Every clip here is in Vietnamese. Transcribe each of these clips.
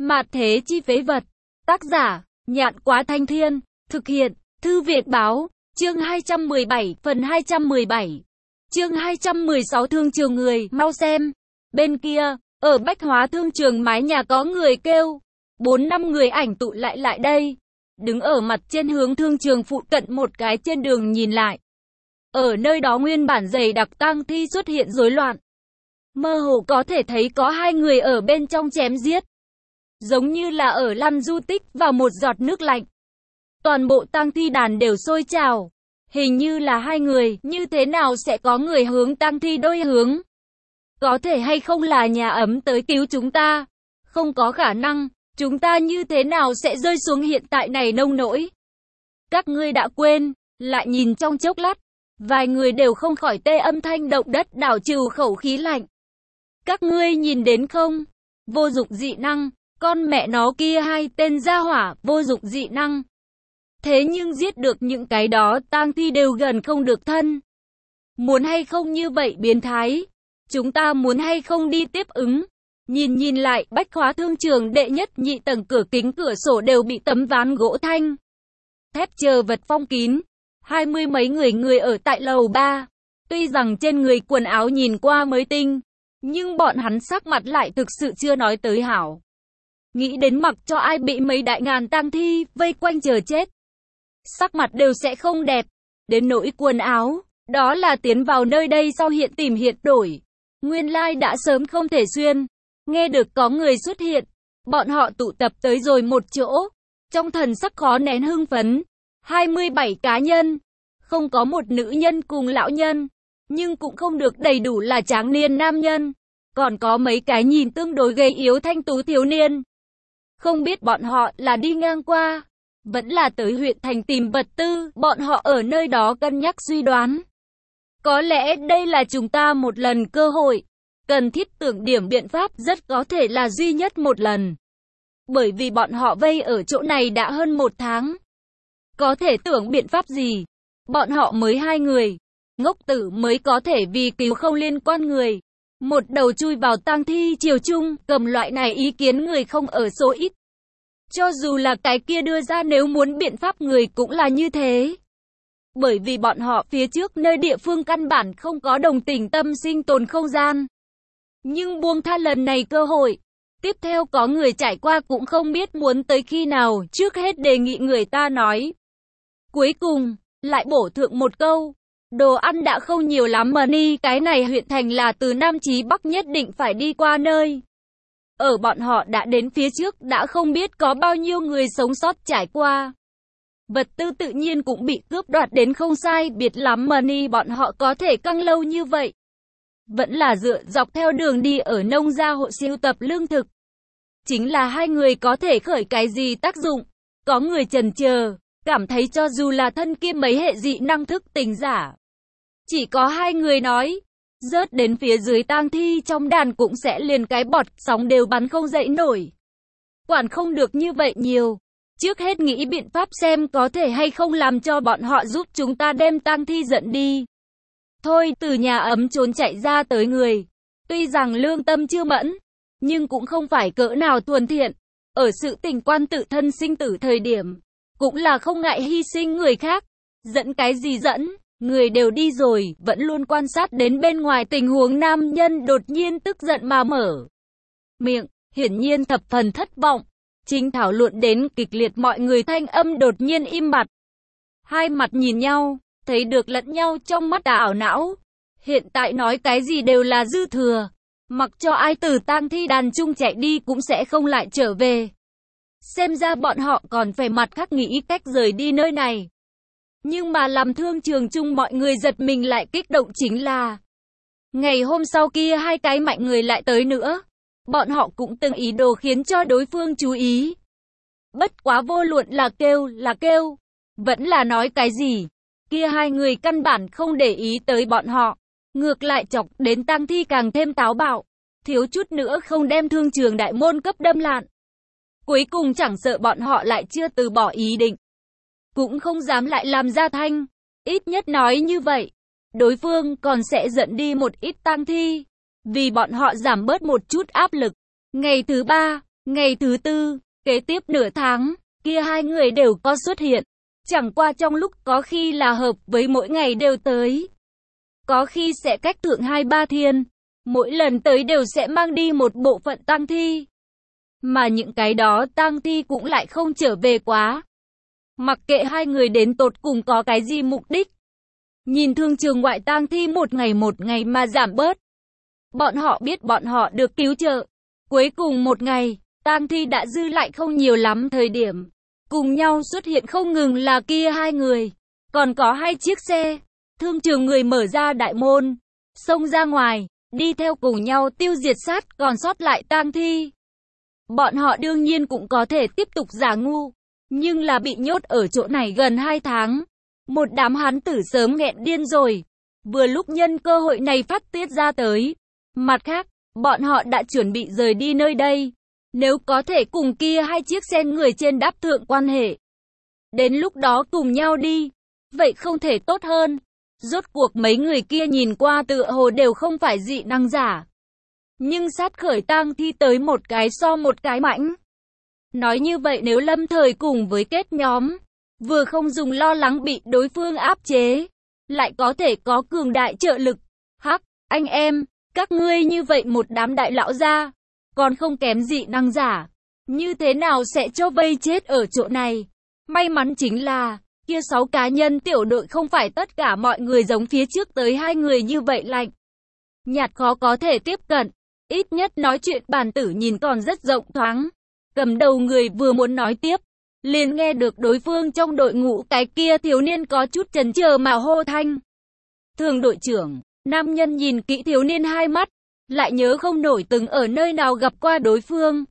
Mạt thế chi phế vật. Tác giả, Nhạn Quá Thanh Thiên. Thực hiện, Thư Việt Báo. Chương 217, phần 217. Chương 216 thương trường người, mau xem. Bên kia, ở Bách Hóa thương trường mái nhà có người kêu. 4-5 người ảnh tụ lại đây. Đứng ở mặt trên hướng thương trường phụ cận một cái trên đường nhìn lại. Ở nơi đó nguyên bản dày đặc tang thi xuất hiện rối loạn. Mơ hồ có thể thấy có hai người ở bên trong chém giết. Giống như là ở lăn du tích vào một giọt nước lạnh. Toàn bộ tang thi đàn đều sôi trào. Hình như là hai người, như thế nào sẽ có người hướng tang thi đôi hướng? Có thể hay không là nhà ấm tới cứu chúng ta? Không có khả năng, chúng ta như thế nào sẽ rơi xuống hiện tại này nông nỗi? Các ngươi đã quên, lại nhìn trong chốc lát, vài người đều không khỏi tê âm thanh động đất đảo trừ khẩu khí lạnh. Các ngươi nhìn đến không? Vô dụng dị năng, con mẹ nó kia hai tên gia hỏa, vô dụng dị năng. Thế nhưng giết được những cái đó tang thi đều gần không được thân. Muốn hay không như vậy biến thái? Chúng ta muốn hay không đi tiếp ứng? Nhìn lại, Bách Hóa thương trường đệ nhất nhị tầng cửa kính cửa sổ đều bị tấm ván gỗ thanh thép chờ vật phong kín. 20 mấy người ở tại lầu 3. Tuy rằng trên người quần áo nhìn qua mới tinh, nhưng bọn hắn sắc mặt lại thực sự chưa nói tới hảo. Nghĩ đến mặc cho ai bị mấy đại ngàn tang thi vây quanh chờ chết, sắc mặt đều sẽ không đẹp. Đến nỗi quần áo, đó là tiến vào nơi đây sau hiện tìm hiện đổi. Nguyên lai đã sớm không thể xuyên. Nghe được có người xuất hiện, bọn họ tụ tập tới rồi một chỗ. Trong thần sắc khó nén hưng phấn. 27 cá nhân. Không có một nữ nhân cùng lão nhân. Nhưng cũng không được đầy đủ là tráng niên nam nhân. Còn có mấy cái nhìn tương đối gầy yếu thanh tú thiếu niên. Không biết bọn họ là đi ngang qua, vẫn là tới huyện thành tìm vật tư. Bọn họ ở nơi đó cân nhắc suy đoán. Có lẽ đây là chúng ta một lần cơ hội. Cần thiết tưởng điểm biện pháp, rất có thể là duy nhất một lần. Bởi vì bọn họ vây ở chỗ này đã hơn 1 tháng. Có thể tưởng biện pháp gì? Bọn họ mới 2 người. Ngốc tử mới có thể vì cứu không liên quan người. Một đầu chui vào tang thi triều chung, cầm loại này ý kiến người không ở số ít. Cho dù là cái kia đưa ra nếu muốn biện pháp người cũng là như thế. Bởi vì bọn họ phía trước nơi địa phương căn bản không có đồng tình tâm sinh tồn không gian. Nhưng buông tha lần này cơ hội. Tiếp theo có người trải qua cũng không biết muốn tới khi nào, trước hết đề nghị người ta nói. Cuối cùng, lại bổ thượng một câu. Đồ ăn đã không nhiều lắm mà ni, cái này huyện thành là từ Nam chí Bắc nhất định phải đi qua nơi. Ở bọn họ đã đến phía trước đã không biết có bao nhiêu người sống sót trải qua. Vật tư tự nhiên cũng bị cướp đoạt đến không sai biệt lắm mà ni bọn họ có thể căng lâu như vậy. Vẫn là dựa dọc theo đường đi ở nông gia hộ sưu tập lương thực. Chính là hai người có thể khởi cái gì tác dụng. Có người chần chờ, cảm thấy cho dù là thân kia mấy hệ dị năng thức tỉnh giả. Chỉ có hai người nói, rớt đến phía dưới tang thi trong đàn cũng sẽ liền cái bọt sóng đều bắn không dậy nổi. Quản không được như vậy nhiều. Trước hết nghĩ biện pháp xem có thể hay không làm cho bọn họ giúp chúng ta đem tang thi dẫn đi. Thôi, từ nhà ấm trốn chạy ra tới người. Tuy rằng lương tâm chưa mẫn, nhưng cũng không phải cỡ nào thuần thiện. Ở sự tình quan tự thân sinh tử thời điểm, cũng là không ngại hy sinh người khác. Dẫn cái gì dẫn, người đều đi rồi, vẫn luôn quan sát đến bên ngoài tình huống nam nhân đột nhiên tức giận mà mở miệng, hiển nhiên thập phần thất vọng. Chính thảo luận đến kịch liệt mọi người thanh âm đột nhiên im bặt. Hai mặt nhìn nhau, thấy được lẫn nhau trong mắt ảo não. Hiện tại nói cái gì đều là dư thừa. Mặc cho ai từ tang thi đàn chung chạy đi cũng sẽ không lại trở về. Xem ra bọn họ còn phải mặt khác nghĩ cách rời đi nơi này. Nhưng mà làm thương trường chung mọi người giật mình lại kích động chính là ngày hôm sau kia hai cái mạnh người lại tới nữa. Bọn họ cũng từng ý đồ khiến cho đối phương chú ý. Bất quá vô luận là kêu, vẫn là nói cái gì. Kia hai người căn bản không để ý tới bọn họ. Ngược lại chọc đến tang thi càng thêm táo bạo. Thiếu chút nữa không đem thương trường đại môn cấp đâm lạn. Cuối cùng chẳng sợ bọn họ lại chưa từ bỏ ý định. Cũng không dám lại làm ra thanh. Ít nhất nói như vậy. Đối phương còn sẽ dẫn đi một ít tang thi. Vì bọn họ giảm bớt một chút áp lực. Ngày thứ 3, Ngày thứ tư, kế tiếp nửa tháng, kia hai người đều có xuất hiện. Chẳng qua trong lúc có khi là hợp với mỗi ngày đều tới. Có khi sẽ cách thượng 2-3 thiên. Mỗi lần tới đều sẽ mang đi một bộ phận tang thi. Mà những cái đó tang thi cũng lại không trở về quá. Mặc kệ hai người đến tột cùng có cái gì mục đích. Nhìn thương trường ngoại tang thi một ngày mà giảm bớt. Bọn họ biết bọn họ được cứu trợ. Cuối cùng một ngày, tang thi đã dư lại không nhiều lắm thời điểm. Cùng nhau xuất hiện không ngừng là kia hai người. Còn có 2 chiếc xe. Thương trường người mở ra đại môn. Xông ra ngoài, đi theo cùng nhau tiêu diệt sát còn sót lại tang thi. Bọn họ đương nhiên cũng có thể tiếp tục giả ngu. Nhưng là bị nhốt ở chỗ này gần 2 tháng. Một đám hán tử sớm nghẹn điên rồi. Vừa lúc nhân cơ hội này phát tiết ra tới. Mặt khác, bọn họ đã chuẩn bị rời đi nơi đây. Nếu có thể cùng kia 2 chiếc xe người trên đáp thượng quan hệ. Đến lúc đó cùng nhau đi. Vậy không thể tốt hơn. Rốt cuộc mấy người kia nhìn qua tựa hồ đều không phải dị năng giả. Nhưng sát khởi tang thi tới một cái so một cái mãnh. Nói như vậy nếu lâm thời cùng với kết nhóm, vừa không dùng lo lắng bị đối phương áp chế, lại có thể có cường đại trợ lực. Hắc, anh em, các ngươi như vậy một đám đại lão gia, còn không kém dị năng giả. Như thế nào sẽ cho vây chết ở chỗ này? May mắn chính là, kia 6 cá nhân tiểu đội không phải tất cả mọi người giống phía trước tới 2 người như vậy lạnh. Nhạt khó có thể tiếp cận, ít nhất nói chuyện bản tử nhìn còn rất rộng thoáng. Cầm đầu người vừa muốn nói tiếp, liền nghe được đối phương trong đội ngũ cái kia thiếu niên có chút chần chờ mà hô thanh. Thường đội trưởng, nam nhân nhìn kỹ thiếu niên 2 mắt, lại nhớ không nổi từng ở nơi nào gặp qua đối phương.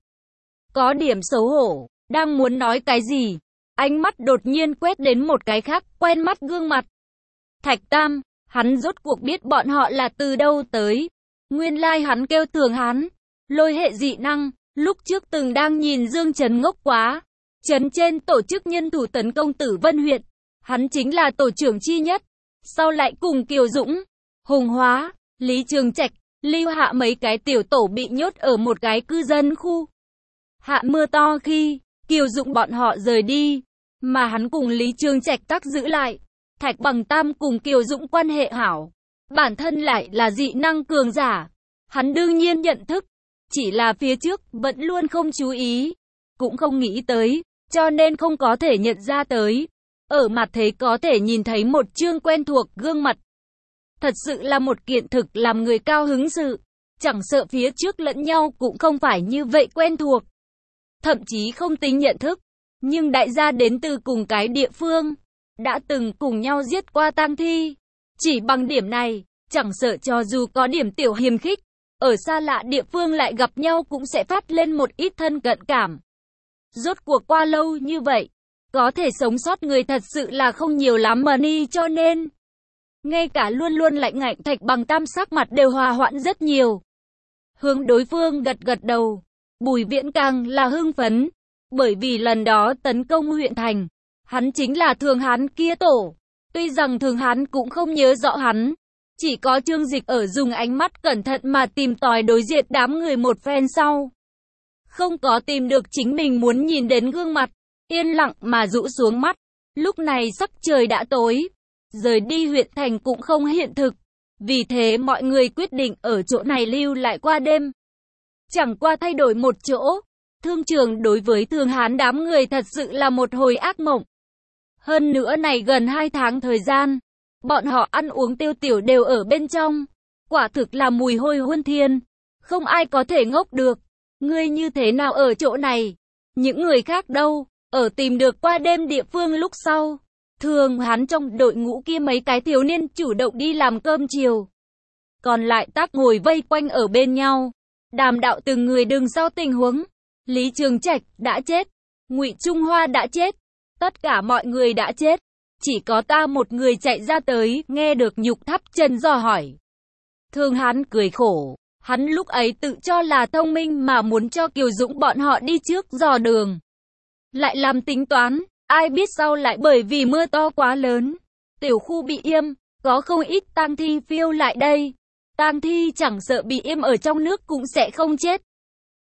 Có điểm xấu hổ, đang muốn nói cái gì, ánh mắt đột nhiên quét đến một cái khác quen mắt gương mặt. Thạch Tam, hắn rốt cuộc biết bọn họ là từ đâu tới. Nguyên lai hắn kêu Thường Hán, lôi hệ dị năng. Lúc trước từng đang nhìn Dương Trấn ngốc quá. Trấn trên tổ chức nhân thủ tấn công Tử Vân huyện. Hắn chính là tổ trưởng chi nhất. Sau lại cùng Kiều Dũng, Hùng Hóa, Lý Trường Trạch, Lưu Hạ mấy cái tiểu tổ bị nhốt ở một cái cư dân khu. Hạ mưa to khi Kiều Dũng bọn họ rời đi, mà hắn cùng Lý Trường Trạch tắc giữ lại. Thạch Bằng Tam cùng Kiều Dũng quan hệ hảo. Bản thân lại là dị năng cường giả. Hắn đương nhiên nhận thức. Chỉ là phía trước vẫn luôn không chú ý, cũng không nghĩ tới, cho nên không có thể nhận ra tới. Ở mặt thế có thể nhìn thấy một chương quen thuộc gương mặt. Thật sự là một kiện thực làm người cao hứng sự. Chẳng sợ phía trước lẫn nhau cũng không phải như vậy quen thuộc. Thậm chí không tính nhận thức. Nhưng đại gia đến từ cùng cái địa phương. Đã từng cùng nhau giết qua tang thi. Chỉ bằng điểm này, chẳng sợ cho dù có điểm tiểu hiềm khích. Ở xa lạ địa phương lại gặp nhau cũng sẽ phát lên một ít thân cận cảm. Rốt cuộc qua lâu như vậy, có thể sống sót người thật sự là không nhiều lắm mà ni cho nên. Ngay cả luôn luôn lạnh ngạnh Thạch Bằng Tam sắc mặt đều hòa hoãn rất nhiều. Hướng đối phương gật gật đầu, Bùi Viễn càng là hưng phấn. Bởi vì lần đó tấn công huyện thành, hắn chính là Thường Hán kia tổ. Tuy rằng Thường Hán cũng không nhớ rõ hắn. Chỉ có Trương Dịch ở dùng ánh mắt cẩn thận mà tìm tòi đối diện đám người một phen sau. Không có tìm được chính mình muốn nhìn đến gương mặt, yên lặng mà rũ xuống mắt. Lúc này sắc trời đã tối, rời đi huyện thành cũng không hiện thực. Vì thế mọi người quyết định ở chỗ này lưu lại qua đêm. Chẳng qua thay đổi một chỗ, thương trường đối với Thường Hán đám người thật sự là một hồi ác mộng. Hơn nữa này gần 2 tháng thời gian. Bọn họ ăn uống tiêu tiểu đều ở bên trong. Quả thực là mùi hôi huân thiên. Không ai có thể ngốc được. Ngươi như thế nào ở chỗ này? Những người khác đâu? Ở tìm được qua đêm địa phương lúc sau. Thường hắn trong đội ngũ kia mấy cái thiếu niên chủ động đi làm cơm chiều. Còn lại tác ngồi vây quanh ở bên nhau. Đàm đạo từng người đường sau tình huống. Lý Trường Trạch đã chết. Ngụy Trung Hoa đã chết. Tất cả mọi người đã chết. Chỉ có ta một người chạy ra tới, nghe được Nhục Thắp chân dò hỏi. Thường Hán cười khổ, hắn lúc ấy tự cho là thông minh mà muốn cho Kiều Dũng bọn họ đi trước dò đường. Lại làm tính toán, ai biết sau lại bởi vì mưa to quá lớn, tiểu khu bị yêm, có không ít tang thi phiêu lại đây. Tang thi chẳng sợ bị yêm ở trong nước cũng sẽ không chết.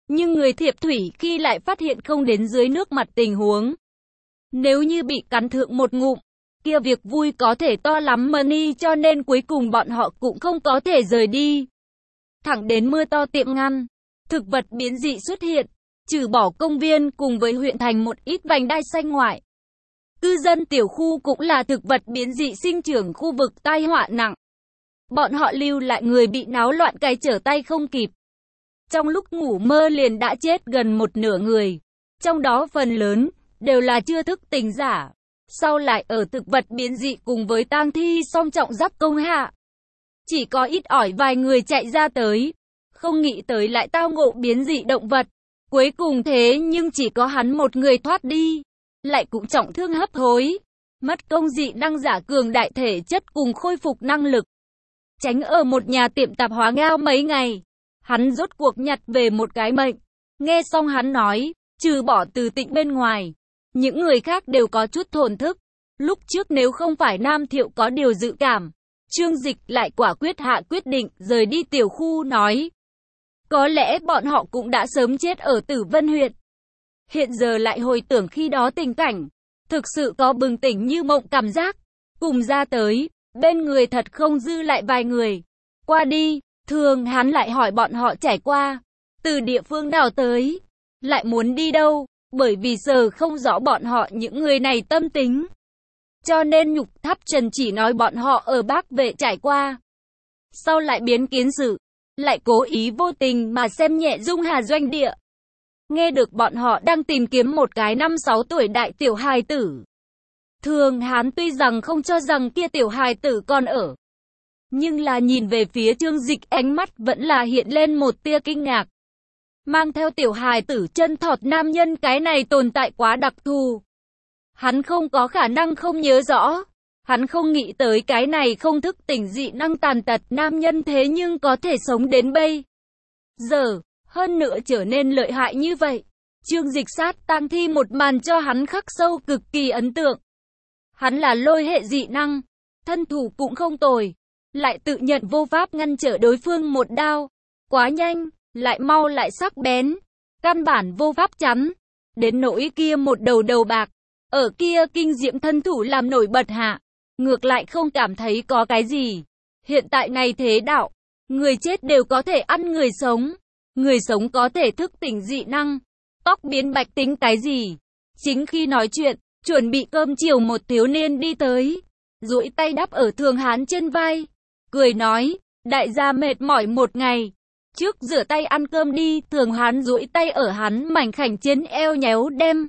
Nhưng người thiệp thủy khi lại phát hiện không đến dưới nước mặt tình huống. Nếu như bị cắn thượng một ngụm, kia việc vui có thể to lắm money, cho nên cuối cùng bọn họ cũng không có thể rời đi. Thẳng đến mưa to tiệm ngăn, thực vật biến dị xuất hiện, trừ bỏ công viên cùng với huyện thành một ít vành đai xanh ngoại. Cư dân tiểu khu cũng là thực vật biến dị sinh trưởng khu vực tai họa nặng. Bọn họ lưu lại người bị náo loạn cái trở tay không kịp. Trong lúc ngủ mơ liền đã chết gần một nửa người, trong đó phần lớn đều là chưa thức tỉnh giả. Sau lại ở thực vật biến dị cùng với tang thi song trọng giáp công hạ. Chỉ có ít ỏi vài người chạy ra tới, không nghĩ tới lại tao ngộ biến dị động vật. Cuối cùng thế nhưng chỉ có hắn một người thoát đi, lại cũng trọng thương hấp hối. Mất công dị năng giả cường đại thể chất cùng khôi phục năng lực. Tránh ở một nhà tiệm tạp hóa ngao mấy ngày, hắn rốt cuộc nhặt về một cái mệnh. Nghe xong hắn nói, trừ bỏ Từ Tịnh bên ngoài, những người khác đều có chút thổn thức. Lúc trước nếu không phải Nam Thiệu có điều dự cảm, Trương Dịch lại quả quyết hạ quyết định rời đi tiểu khu nói. Có lẽ bọn họ cũng đã sớm chết ở Tử Vân huyện. Hiện giờ lại hồi tưởng khi đó tình cảnh, thực sự có bừng tỉnh như mộng cảm giác. Cùng ra tới, bên người thật không dư lại vài người. Qua đi, thường hắn lại hỏi bọn họ trải qua, từ địa phương nào tới, lại muốn đi đâu, bởi vì giờ không rõ bọn họ những người này tâm tính. Cho nên Nhục Tháp Trần chỉ nói bọn họ ở Bắc Vệ trải qua. Sau lại biến kiến sự, lại cố ý vô tình mà xem nhẹ Dung Hà doanh địa. Nghe được bọn họ đang tìm kiếm một cái 5-6 tuổi đại tiểu hài tử. Thường hắn tuy rằng không cho rằng kia tiểu hài tử còn ở, nhưng là nhìn về phía Trương Dịch ánh mắt vẫn là hiện lên một tia kinh ngạc. Mang theo tiểu hài tử chân thọt nam nhân cái này tồn tại quá đặc thù. Hắn không có khả năng không nhớ rõ. Hắn không nghĩ tới cái này không thức tỉnh dị năng tàn tật nam nhân thế nhưng có thể sống đến bây giờ, hơn nữa trở nên lợi hại như vậy. Trương Dịch sát tang thi một màn cho hắn khắc sâu cực kỳ ấn tượng. Hắn là lôi hệ dị năng, thân thủ cũng không tồi, lại tự nhận vô pháp ngăn trở đối phương một đao. Quá nhanh, lại mau lại sắc bén, căn bản vô pháp chắn. Đến nỗi kia một đầu bạc, ở kia kinh diễm thân thủ làm nổi bật hạ, ngược lại không cảm thấy có cái gì. Hiện tại này thế đạo, người chết đều có thể ăn người sống có thể thức tỉnh dị năng, tóc biến bạch tính cái gì. Chính khi nói chuyện, chuẩn bị cơm chiều một thiếu niên đi tới, duỗi tay đắp ở Thường Hán trên vai, cười nói, đại gia mệt mỏi một ngày, trước rửa tay ăn cơm đi. Thường Hán duỗi tay ở hắn mảnh khảnh trên eo nhéo đem.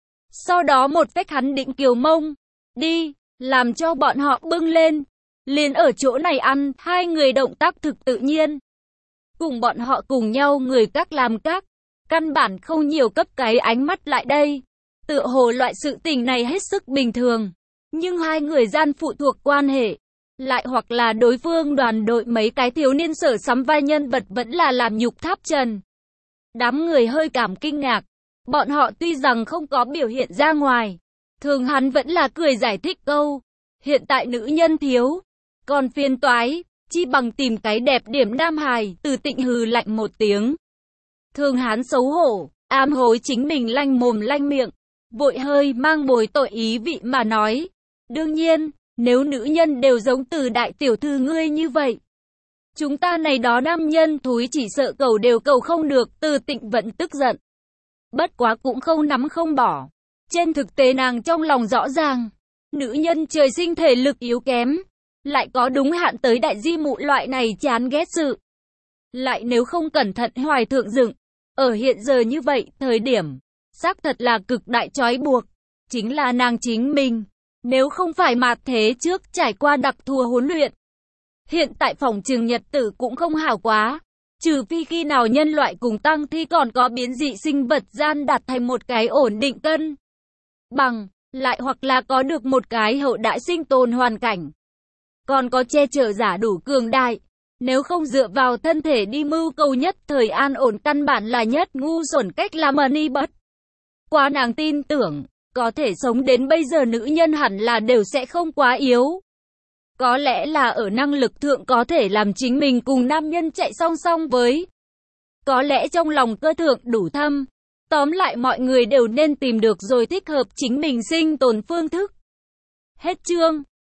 Sau đó một phách hắn định kiều mông, đi, làm cho bọn họ bưng lên. Liền ở chỗ này ăn, hai người động tác thực tự nhiên. Cùng bọn họ cùng nhau người các làm các, căn bản không nhiều cấp cái ánh mắt lại đây. Tựa hồ loại sự tình này hết sức bình thường. Nhưng hai người gian phụ thuộc quan hệ, lại hoặc là đối phương đoàn đội mấy cái thiếu niên sở sắm vai nhân vật vẫn là làm Nhục Tháp Trần. Đám người hơi cảm kinh ngạc. Bọn họ tuy rằng không có biểu hiện ra ngoài, thường hắn vẫn là cười giải thích câu. Hiện tại nữ nhân thiếu, còn phiền toái, chi bằng tìm cái đẹp điểm nam hài. Từ Tịnh hừ lạnh một tiếng. Thường hắn xấu hổ, ám hối chính mình lanh mồm lanh miệng, vội hơi mang bồi tội ý vị mà nói. Đương nhiên, nếu nữ nhân đều giống Từ đại tiểu thư ngươi như vậy, chúng ta này đó nam nhân thúi chỉ sợ cầu đều cầu không được. Từ Tịnh vẫn tức giận. Bất quá cũng không nắm không bỏ. Trên thực tế nàng trong lòng rõ ràng, nữ nhân trời sinh thể lực yếu kém, lại có đúng hạn tới đại di mụ loại này chán ghét sự. Lại nếu không cẩn thận hoài thượng dựng, ở hiện giờ như vậy thời điểm, xác thật là cực đại trói buộc. Chính là nàng chính mình, nếu không phải mạt thế trước trải qua đặc thù huấn luyện, hiện tại phòng trường nhật tử cũng không hảo quá. Trừ phi khi nào nhân loại cùng tăng thi còn có biến dị sinh vật gian đạt thành một cái ổn định cân bằng, lại hoặc là có được một cái hậu đại sinh tồn hoàn cảnh, còn có che chở giả đủ cường đại. Nếu không dựa vào thân thể đi mưu cầu nhất thời an ổn, căn bản là nhất ngu xuẩn cách làm money. Bất quá nàng tin tưởng, có thể sống đến bây giờ nữ nhân hẳn là đều sẽ không quá yếu. Có lẽ là ở năng lực thượng có thể làm chính mình cùng nam nhân chạy song song với. có lẽ trong lòng cơ thượng đủ thâm. Tóm lại mọi người đều nên tìm được rồi thích hợp chính mình sinh tồn phương thức. Hết chương.